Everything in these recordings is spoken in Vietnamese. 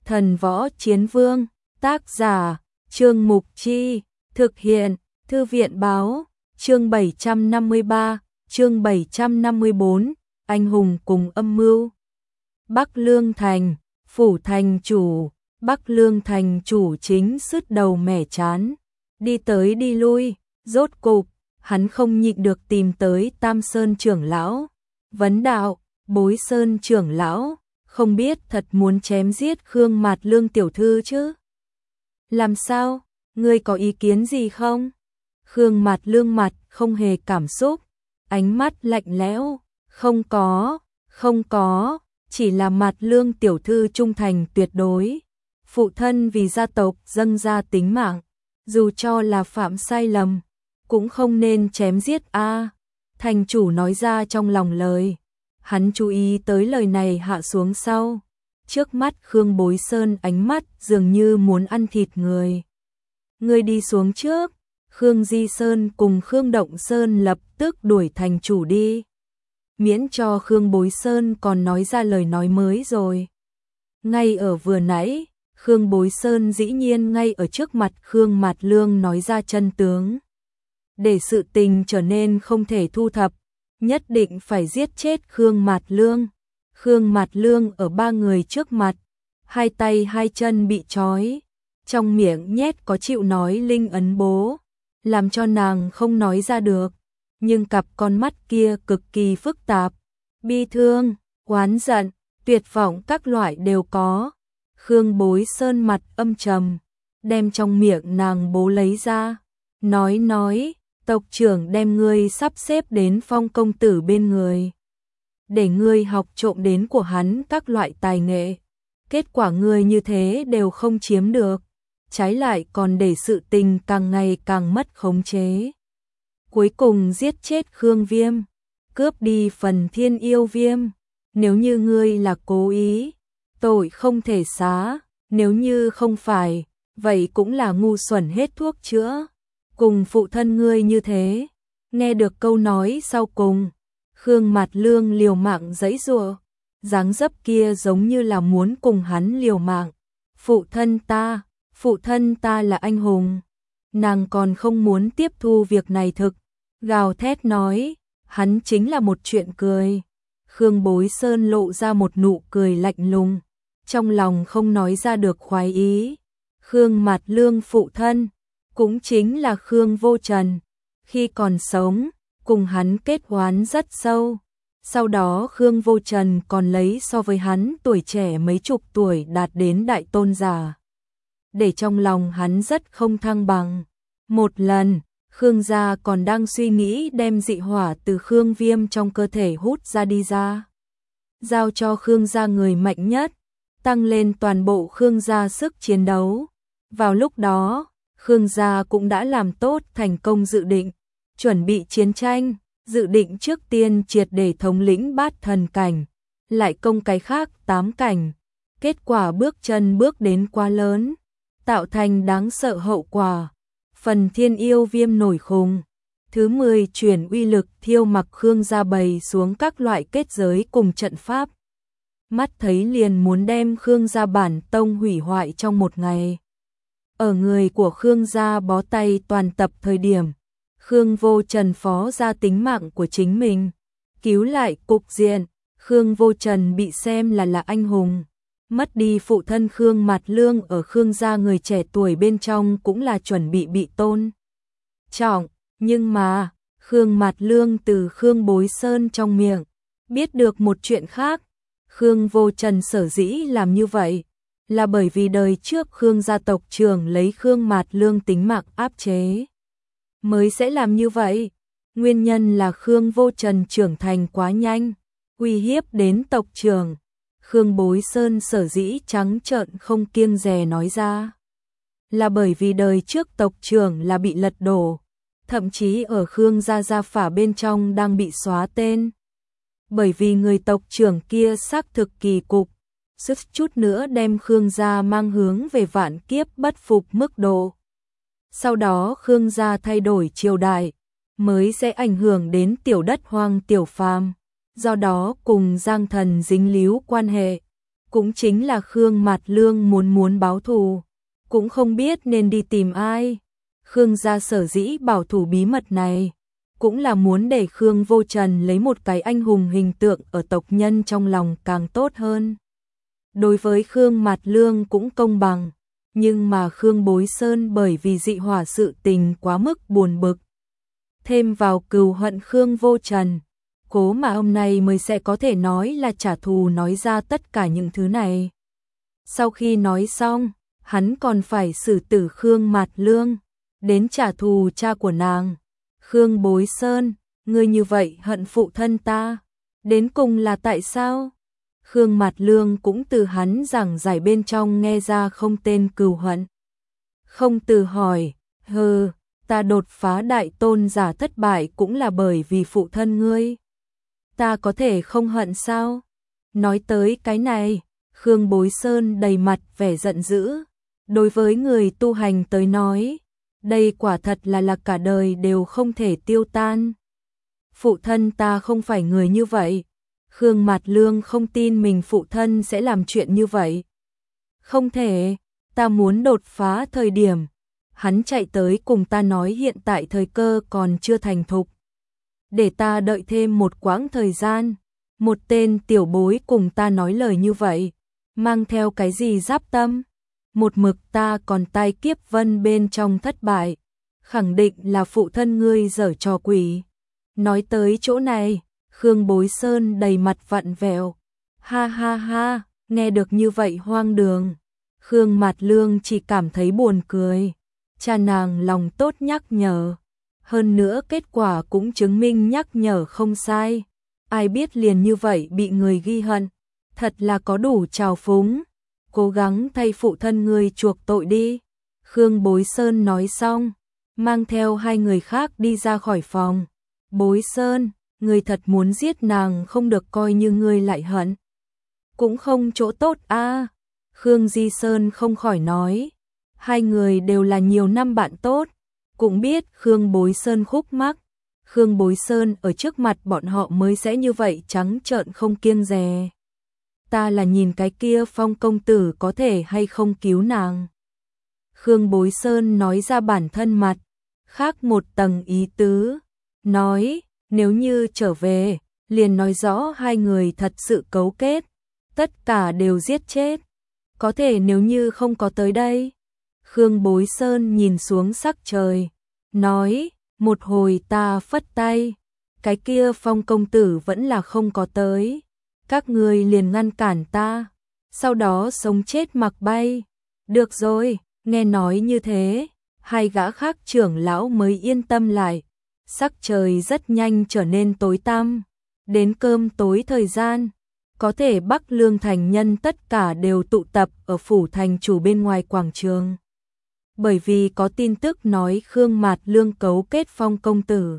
Thần Võ Chiến Vương, tác giả, Trương Mục Chi, thực hiện, Thư viện Báo, chương 753, chương 754, anh hùng cùng âm mưu. Bắc Lương Thành, phủ thành chủ, Bắc Lương Thành chủ chính sứt đầu mẻ chán, đi tới đi lui, rốt cục, hắn không nhịn được tìm tới Tam Sơn trưởng lão, vấn đạo, Bối Sơn trưởng lão, không biết thật muốn chém giết Khương Mạt Lương tiểu thư chứ? Làm sao, ngươi có ý kiến gì không? Khương Mạt Lương mặt không hề cảm xúc, ánh mắt lạnh lẽo, không có, chỉ là Mạt Lương tiểu thư trung thành tuyệt đối. Phụ thân vì gia tộc dâng ra tính mạng, dù cho là phạm sai lầm, cũng không nên chém giết a. Thành chủ nói ra trong lòng lời, hắn chú ý tới lời này hạ xuống sau. Trước mắt Khương Bối Sơn ánh mắt dường như muốn ăn thịt người. Người đi xuống trước, Khương Di Sơn cùng Khương Động Sơn lập tức đuổi thành chủ đi. Miễn cho Khương Bối Sơn còn nói ra lời nói mới rồi. Ngay ở vừa nãy, Khương Bối Sơn dĩ nhiên ngay ở trước mặt Khương Mạt Lương nói ra chân tướng. Để sự tình trở nên không thể thu thập, nhất định phải giết chết Khương Mạt Lương. Khương Mạt Lương ở ba người trước mặt, hai tay hai chân bị trói, trong miệng nhét có chịu nói linh ấn bố, làm cho nàng không nói ra được, nhưng cặp con mắt kia cực kỳ phức tạp, bi thương, oán giận, tuyệt vọng các loại đều có. Khương Bối Sơn mặt âm trầm, đem trong miệng nàng bố lấy ra, nói, tộc trưởng đem ngươi sắp xếp đến Phong công tử bên người, để ngươi học trộm đến của hắn các loại tài nghệ. Kết quả ngươi như thế đều không chiếm được, trái lại còn để sự tình càng ngày càng mất khống chế. Cuối cùng giết chết Khương Viêm, cướp đi phần Thiên Yêu Viêm. Nếu như ngươi là cố ý, tội không thể xá, nếu như không phải, vậy cũng là ngu xuẩn hết thuốc chữa. Cùng phụ thân ngươi như thế. Nghe được câu nói sau cùng, Khương Mạt Lương liều mạng giãy giụa, dáng dấp kia giống như là muốn cùng hắn liều mạng. Phụ thân ta là anh hùng. Nàng còn không muốn tiếp thu việc này thực, gào thét nói, hắn chính là một chuyện cười. Khương Bối Sơn lộ ra một nụ cười lạnh lùng, trong lòng không nói ra được khoái ý. Khương Mạt Lương phụ thân, cũng chính là Khương Vô Trần, khi còn sống, cùng hắn kết oán rất sâu. Sau đó Khương Vô Trần còn lấy so với hắn tuổi trẻ mấy chục tuổi đạt đến đại tôn giả, để trong lòng hắn rất không thăng bằng. Một lần, Khương gia còn đang suy nghĩ đem dị hỏa từ Khương Viêm trong cơ thể hút ra đi ra, giao cho Khương gia người mạnh nhất, tăng lên toàn bộ Khương gia sức chiến đấu. Vào lúc đó, Khương gia cũng đã làm tốt thành công dự định, chuẩn bị chiến tranh, dự định trước tiên triệt để thống lĩnh Bát Thần cảnh, lại công cái khác 8 cảnh. Kết quả bước chân bước đến quá lớn, tạo thành đáng sợ hậu quả. Phần Thiên Yêu Viêm nổi khùng, thứ 10 chuyển uy lực thiêu mặc Khương gia bày xuống các loại kết giới cùng trận pháp. Mắt thấy liền muốn đem Khương gia bản tông hủy hoại trong một ngày. Ở người của Khương gia bó tay toàn tập thời điểm, Khương Vô Trần phó ra tính mạng của chính mình, cứu lại cục diện. Khương Vô Trần bị xem là anh hùng, mất đi phụ thân Khương Mạt Lương ở Khương gia người trẻ tuổi bên trong cũng là chuẩn bị tôn trọng, nhưng mà Khương Mạt Lương từ Khương Bối Sơn trong miệng biết được một chuyện khác. Khương Vô Trần sở dĩ làm như vậy là bởi vì đời trước Khương gia tộc trưởng lấy Khương Mạt Lương tính mạng áp chế, mới sẽ làm như vậy. Nguyên nhân là Khương Vô Trần trưởng thành quá nhanh, uy hiếp đến tộc trưởng. Khương Bối Sơn sở dĩ trắng trợn không kiêng dè nói ra, là bởi vì đời trước tộc trưởng là bị lật đổ, thậm chí ở Khương gia phả bên trong đang bị xóa tên. Bởi vì người tộc trưởng kia xác thực kỳ cục, suýt chút nữa đem Khương gia mang hướng về vạn kiếp bất phục mức độ. Sau đó Khương gia thay đổi triều đại, mới sẽ ảnh hưởng đến tiểu đất hoang tiểu phàm, do đó cùng Giang Thần dính líu quan hệ, cũng chính là Khương Mạt Lương muốn báo thù, cũng không biết nên đi tìm ai. Khương gia sở dĩ bảo thủ bí mật này, cũng là muốn để Khương Vô Trần lấy một cái anh hùng hình tượng ở tộc nhân trong lòng càng tốt hơn. Đối với Khương Mạt Lương cũng công bằng, nhưng mà Khương Bối Sơn bởi vì dị hỏa sự tình quá mức buồn bực, thêm vào cừu hận Khương Vô Trần, cố mà hôm nay mới sẽ có thể nói là trả thù, nói ra tất cả những thứ này. Sau khi nói xong, hắn còn phải xử tử Khương Mạt Lương, đến trả thù cha của nàng. Khương Bối Sơn, ngươi như vậy hận phụ thân ta, đến cùng là tại sao? Khương Mạt Lương cũng từ hắn giảng giải bên trong nghe ra không tên cừu hận. Không từ hỏi, ta đột phá đại tôn giả thất bại cũng là bởi vì phụ thân ngươi. Ta có thể không hận sao? Nói tới cái này, Khương Bối Sơn đầy mặt vẻ giận dữ. Đối với người tu hành tới nói, đây quả thật là cả đời đều không thể tiêu tan. Phụ thân ta không phải người như vậy. Khương Mạt Lương không tin mình phụ thân sẽ làm chuyện như vậy. Không thể, ta muốn đột phá thời điểm. Hắn chạy tới cùng ta nói hiện tại thời cơ còn chưa thành thục. Để ta đợi thêm một quãng thời gian. Một tên tiểu bối cùng ta nói lời như vậy, mang theo cái gì giáp tâm. Một mực ta còn tai kiếp vân bên trong thất bại, khẳng định là phụ thân ngươi giở trò quỷ. Nói tới chỗ này, Khương Bối Sơn đầy mặt vặn vẹo. Ha ha ha, nghe được như vậy hoang đường. Khương Mạt Lương chỉ cảm thấy buồn cười. Cha nàng lòng tốt nhắc nhở. Hơn nữa kết quả cũng chứng minh nhắc nhở không sai. Ai biết liền như vậy bị người ghi hận. Thật là có đủ trào phúng. Cố gắng thay phụ thân ngươi chuộc tội đi. Khương Bối Sơn nói xong, mang theo hai người khác đi ra khỏi phòng. Bối Sơn, ngươi thật muốn giết nàng không được, coi như ngươi lại hận. Cũng không chỗ tốt a. Khương Di Sơn không khỏi nói. Hai người đều là nhiều năm bạn tốt, cũng biết Khương Bối Sơn khúc mắc. Khương Bối Sơn ở trước mặt bọn họ mới sẽ như vậy trắng trợn không kiêng dè. Ta là nhìn cái kia Phong công tử có thể hay không cứu nàng. Khương Bối Sơn nói ra bản thân mặt, khác một tầng ý tứ. Nói, nếu như trở về, liền nói rõ hai người thật sự cấu kết, tất cả đều giết chết. Có thể nếu như không có tới đây. Khương Bối Sơn nhìn xuống sắc trời, nói, một hồi ta phất tay, cái kia Phong công tử vẫn là không có tới. Các ngươi liền ngăn cản ta, sau đó sống chết mặc bay. Được rồi, nghe nói như thế, hai gã khác trưởng lão mới yên tâm lại. Sắc trời rất nhanh trở nên tối tăm, đến cơm tối thời gian, có thể Bắc Lương thành nhân tất cả đều tụ tập ở phủ thành chủ bên ngoài quảng trường. Bởi vì có tin tức nói Khương Mạt Lương cấu kết Phong công tử,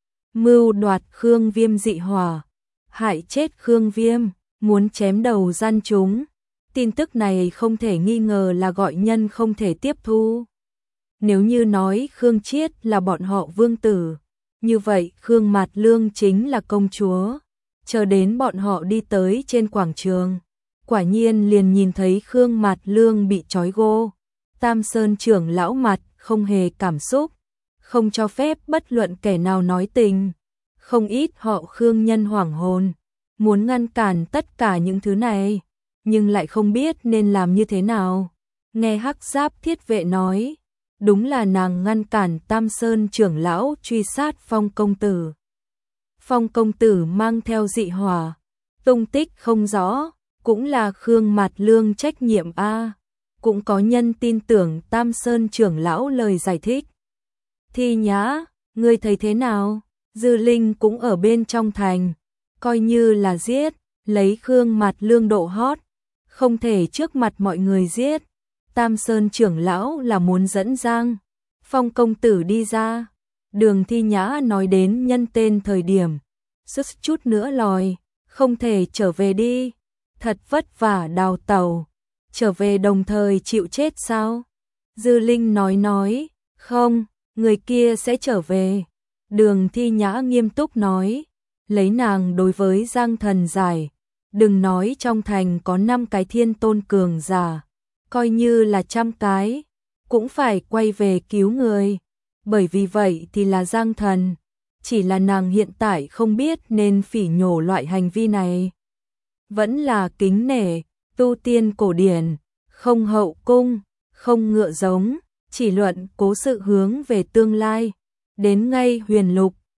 mưu đoạt Khương Viêm dị hỏa, hại chết Khương Viêm, muốn chém đầu gian chúng. Tin tức này không thể nghi ngờ là gọi nhân không thể tiếp thu. Nếu như nói Khương Chiết là bọn họ vương tử, như vậy Khương Mạt Lương chính là công chúa. Chờ đến bọn họ đi tới trên quảng trường, quả nhiên liền nhìn thấy Khương Mạt Lương bị trói gô. Tam Sơn trưởng lão mặt không hề cảm xúc, không cho phép bất luận kẻ nào nói tình. Không ít họ Khương nhân hoảng hồn, muốn ngăn cản tất cả những thứ này, nhưng lại không biết nên làm như thế nào. Nghe Hắc Giáp Thiết Vệ nói, đúng là nàng ngăn cản Tam Sơn trưởng lão truy sát Phong công tử. Phong công tử mang theo dị hỏa, tung tích không rõ, cũng là Khương Mạt Lương trách nhiệm a. Cũng có nhân tin tưởng Tam Sơn trưởng lão lời giải thích. Thi Nhã, ngươi thấy thế nào? Dư Linh cũng ở bên trong thành, coi như là giết, lấy Khương Mạt Lương độ hot, không thể trước mặt mọi người giết. Tam Sơn trưởng lão là muốn dẫn Giang Phong công tử đi ra. Đường Thi Nhã nói đến nhân tên thời điểm, sức chút nữa lòi, không thể trở về đi, thật vất vả đào tàu, trở về đồng thời chịu chết sao? Dư Linh nói, không, người kia sẽ trở về. Đường Thi Nhã nghiêm túc nói, lấy nàng đối với Giang Thần giải, Đừng nói trong thành có 5 cái thiên tôn cường giả, coi như là 100 cái, cũng phải quay về cứu người. Bởi vì vậy thì là Giang Thần, chỉ là nàng hiện tại không biết nên phỉ nhổ loại hành vi này. Vẫn là kính nể, tu tiên cổ điển, không hậu cung, không ngựa giống, chỉ luận cố sự hướng về tương lai. Đến ngay huyền lục,